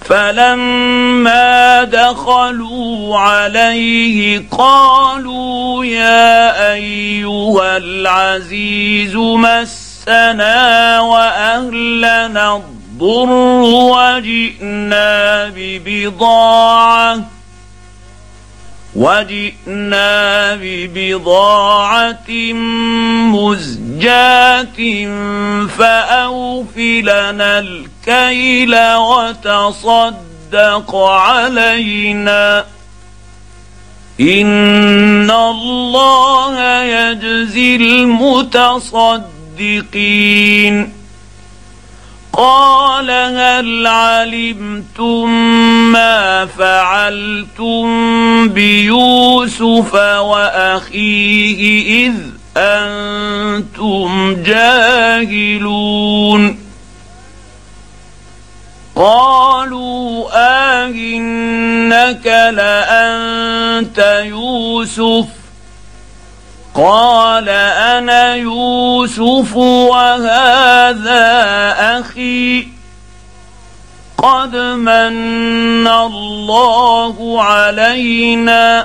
فلما دخلوا عليه قالوا يا أيها العزيز مسنا وأهلنا الضر وجئنا ببضاعة مزجاة فأوف لنا الكيل وتصدق علينا إن الله يجزي المتصدقين. قال هل علمتم ما فعلتم بيوسف وأخيه إذ أنتم جاهلون؟ قالوا آئنك لأنت يوسف؟ قال أنا يوسف وهذا أخي قد من الله علينا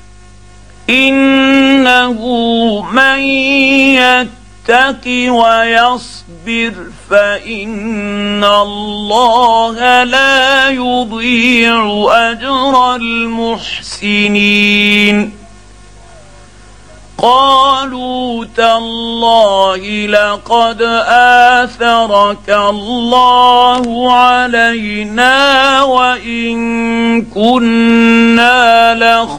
إنه من يتق ويصبر فإن الله لا يضيع أجر المحسنين. قالوا تالله لقد آثرك الله علينا وإن كنا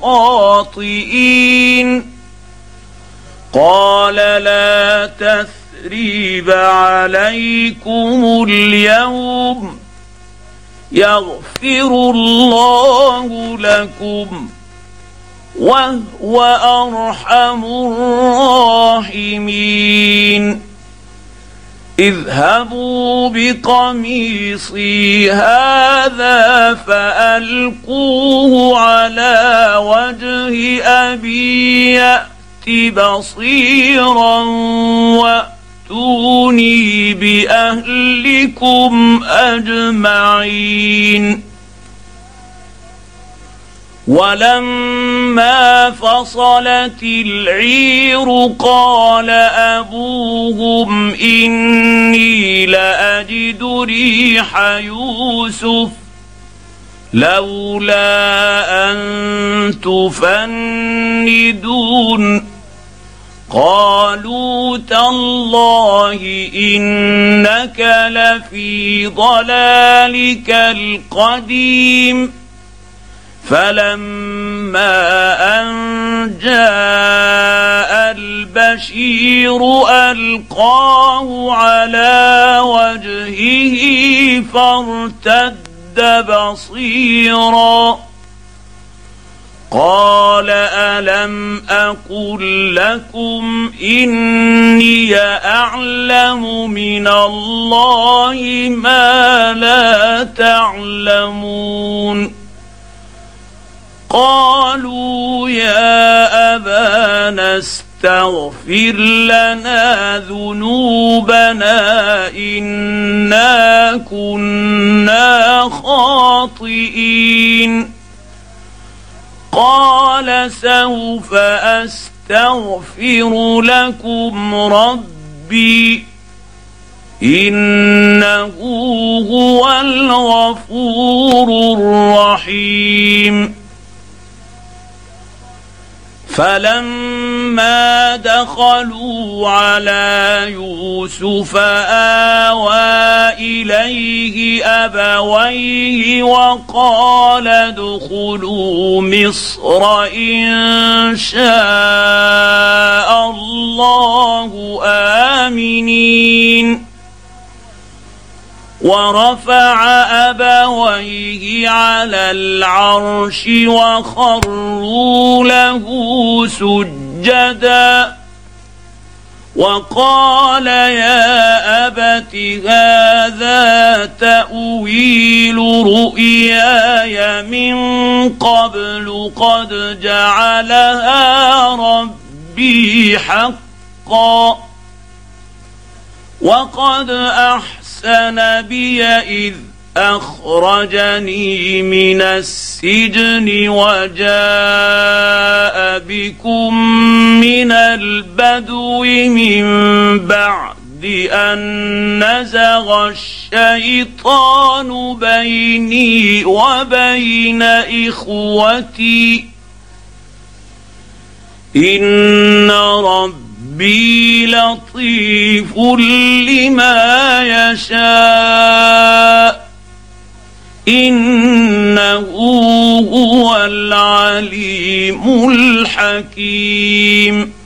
لخاطئين. قال لا تثريب عليكم اليوم يغفر الله لكم وهو أرحم الراحمين. اذهبوا بقميصي هذا فألقوه على وجه أبي يأت بصيرا وأتوني بأهلكم أجمعين. ولما فصلت العير قال أبوهم إني لأجد ريح يوسف لولا أن تفندون. قالوا تالله إنك لفي ضلالك القديم. فلما أن جاء البشير ألقاه على وجهه فارتد بصيرا قال ألم أقل لكم إني أعلم من الله ما لا تعلمون. قالوا يا أبانا استغفر لنا ذنوبنا إنا كنا خاطئين. قال سوف أستغفر لكم ربي إنه هو الغفور الرحيم. فلما دخلوا على يوسف آوى إليه أبويه وقال ادخلوا مصر إن شاء الله آمنين. ورفع أبويه على العرش وخروا له سجدا وقال يا أبت هذا تأويل رؤياي من قبل قد جعلها ربي حقا وقد أحسن بي إذ اخرجني من السجن وجاء بكم من البدو من بعد أن نزغ الشيطان بيني وبين إخوتي إن ربي لطيف لما يشاء إنه هو العليم الحكيم.